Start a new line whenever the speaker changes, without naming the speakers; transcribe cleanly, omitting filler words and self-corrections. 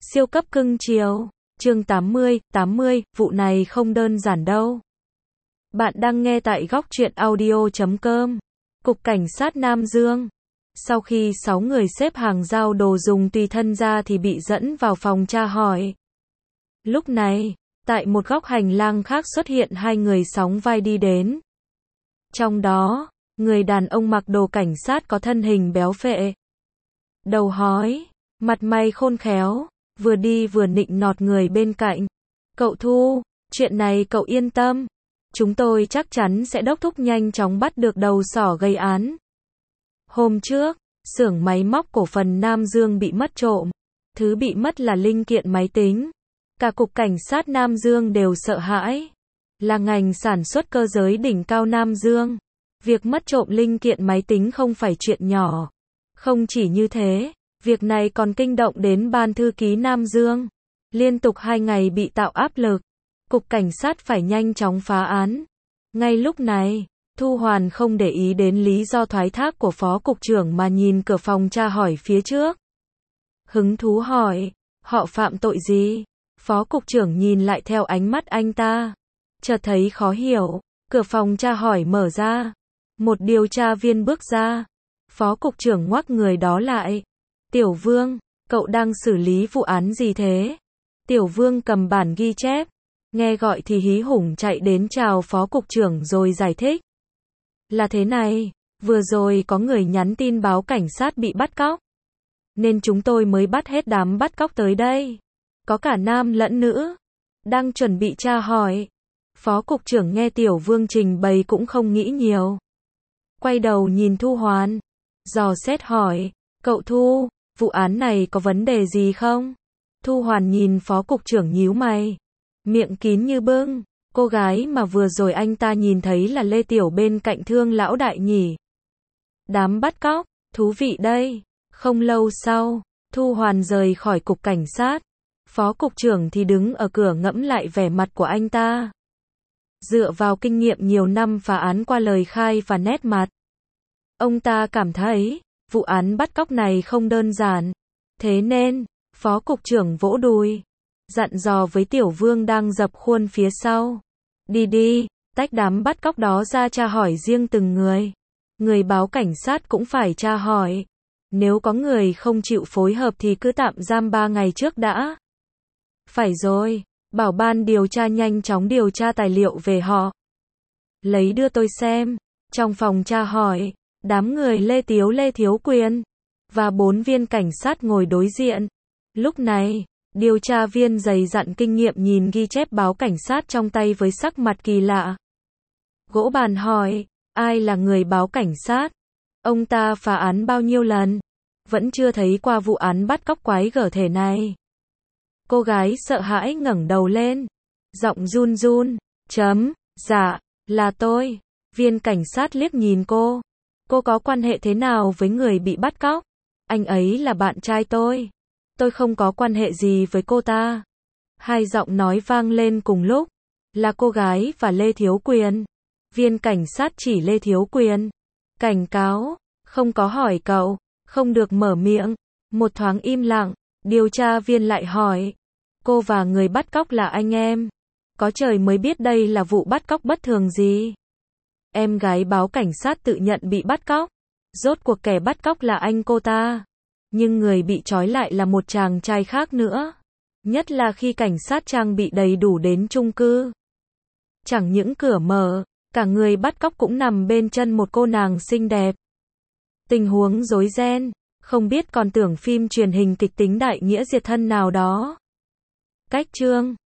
Siêu cấp cưng chiều. Chương 80, vụ này không đơn giản đâu. Bạn đang nghe tại góc truyện audio.com. Cục Cảnh sát Nam Dương. Sau khi 6 người xếp hàng giao đồ dùng tùy thân ra thì bị dẫn vào phòng tra hỏi. Lúc này, tại một góc hành lang khác xuất hiện hai người sóng vai đi đến. Trong đó, người đàn ông mặc đồ cảnh sát có thân hình béo phệ, đầu hói, mặt mày khôn khéo, vừa đi vừa nịnh nọt người bên cạnh. Cậu Thu, chuyện này cậu yên tâm. Chúng tôi chắc chắn sẽ đốc thúc nhanh chóng bắt được đầu sỏ gây án. Hôm trước, xưởng máy móc cổ phần Nam Dương bị mất trộm. Thứ bị mất là linh kiện máy tính. Cả Cục Cảnh sát Nam Dương đều sợ hãi. Là ngành sản xuất cơ giới đỉnh cao Nam Dương. Việc mất trộm linh kiện máy tính không phải chuyện nhỏ. Không chỉ như thế, việc này còn kinh động đến ban thư ký Nam Dương. Liên tục 2 ngày bị tạo áp lực. Cục Cảnh sát phải nhanh chóng phá án. Ngay lúc này, Thu Hoàn không để ý đến lý do thoái thác của Phó Cục trưởng mà nhìn cửa phòng tra hỏi phía trước. Hứng thú hỏi, họ phạm tội gì? Phó Cục trưởng nhìn lại theo ánh mắt anh ta. Chợt thấy khó hiểu, cửa phòng tra hỏi mở ra. Một điều tra viên bước ra. Phó Cục trưởng ngoắc người đó lại. Tiểu Vương, cậu đang xử lý vụ án gì thế? Tiểu Vương cầm bản ghi chép. Nghe gọi thì hí hủng chạy đến chào Phó Cục trưởng rồi giải thích. Là thế này, vừa rồi có người nhắn tin báo cảnh sát bị bắt cóc. Nên chúng tôi mới bắt hết đám bắt cóc tới đây. Có cả nam lẫn nữ. Đang chuẩn bị tra hỏi. Phó Cục trưởng nghe Tiểu Vương trình bày cũng không nghĩ nhiều. Quay đầu nhìn Thu Hoàn. Dò xét hỏi, cậu Thu, vụ án này có vấn đề gì không? Thu Hoàn nhìn Phó Cục trưởng nhíu mày. Miệng kín như bưng. Cô gái mà vừa rồi anh ta nhìn thấy là Lê Tiểu bên cạnh Thương lão đại nhỉ. Đám bắt cóc, thú vị đây. Không lâu sau, Thu Hoàn rời khỏi Cục Cảnh sát. Phó Cục trưởng thì đứng ở cửa ngẫm lại vẻ mặt của anh ta. Dựa vào kinh nghiệm nhiều năm phá án qua lời khai và nét mặt, ông ta cảm thấy, vụ án bắt cóc này không đơn giản. Thế nên, Phó Cục trưởng vỗ đùi, dặn dò với Tiểu Vương đang dập khuôn phía sau. Đi đi, tách đám bắt cóc đó ra tra hỏi riêng từng người. Người báo cảnh sát cũng phải tra hỏi. Nếu có người không chịu phối hợp thì cứ tạm giam 3 ngày trước đã. Phải rồi, bảo ban điều tra nhanh chóng điều tra tài liệu về họ. Lấy đưa tôi xem. Trong phòng tra hỏi, đám người Lê Thiếu Quyền và 4 viên cảnh sát ngồi đối diện. Lúc này, điều tra viên dày dặn kinh nghiệm nhìn ghi chép báo cảnh sát trong tay với sắc mặt kỳ lạ. Gỗ bàn hỏi, ai là người báo cảnh sát? Ông ta phá án bao nhiêu lần? Vẫn chưa thấy qua vụ án bắt cóc quái gở thể này. Cô gái sợ hãi ngẩng đầu lên. Giọng run run. Dạ, là tôi. Viên cảnh sát liếc nhìn cô. Cô có quan hệ thế nào với người bị bắt cóc? Anh ấy là bạn trai tôi. Tôi không có quan hệ gì với cô ta. Hai giọng nói vang lên cùng lúc. Là cô gái và Lê Thiếu Quyền. Viên cảnh sát chỉ Lê Thiếu Quyền. Cảnh cáo, không có hỏi cậu, không được mở miệng. Một thoáng im lặng, điều tra viên lại hỏi. Cô và người bắt cóc là anh em. Có trời mới biết đây là vụ bắt cóc bất thường gì. Em gái báo cảnh sát tự nhận bị bắt cóc. Rốt cuộc kẻ bắt cóc là anh cô ta. Nhưng người bị trói lại là một chàng trai khác nữa. Nhất là khi cảnh sát trang bị đầy đủ đến chung cư. Chẳng những cửa mở, cả người bắt cóc cũng nằm bên chân một cô nàng xinh đẹp. Tình huống rối ren, không biết còn tưởng phim truyền hình kịch tính đại nghĩa diệt thân nào đó. Cách chương